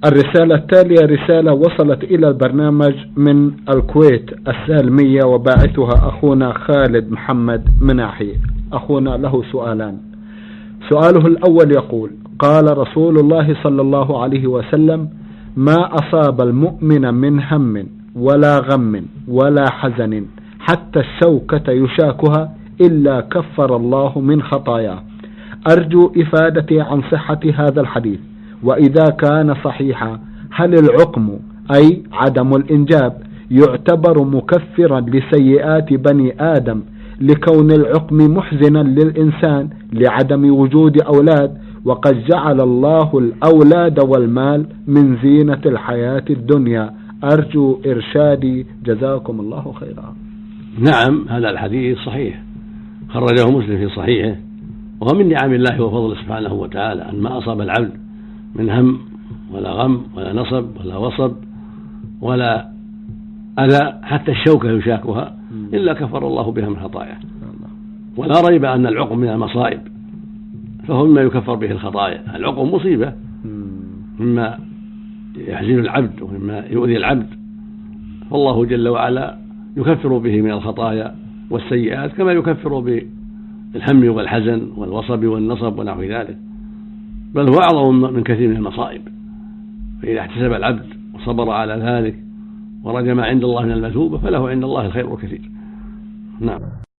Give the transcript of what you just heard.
الرسالة التالية رسالة وصلت إلى البرنامج من الكويت السالمية، وباعثها أخونا خالد محمد مناحي. أخونا له سؤالان. سؤاله الأول يقول: قال رسول الله صلى الله عليه وسلم: ما أصاب المؤمن من هم ولا غم ولا حزن حتى الشوكة يشاكها إلا كفر الله من خطاياه. أرجو إفادتي عن صحة هذا الحديث، وإذا كان صحيحا هل العقم أي عدم الإنجاب يعتبر مكفرا لسيئات بني آدم لكون العقم محزنا للإنسان لعدم وجود أولاد، وقد جعل الله الأولاد والمال من زينة الحياة الدنيا؟ أرجو إرشادي، جزاكم الله خيرا. نعم، هذا الحديث صحيح، خرجه مسلم في صحيحه، وهو من نعم الله وفضله سبحانه وتعالى أن ما أصاب العبد من هم ولا غم ولا نصب ولا وصب ولا أذى حتى الشوكة يشاكها إلا كفر الله بها من خطاياه. ولا ريب أن العقم من المصائب، فهو مما يكفر به الخطايا. العقم مصيبة، مما يحزن العبد ومما يؤذي العبد، فالله جل وعلا يكفر به من الخطايا والسيئات كما يكفر بالهم والحزن والوصب والنصب ونحو ذلك، بل هو أعظم من كثير من المصائب. فإذا احتسب العبد وصبر على ذلك ورجى ما عند الله من المثوبة فله عند الله الخير الكثير. نعم.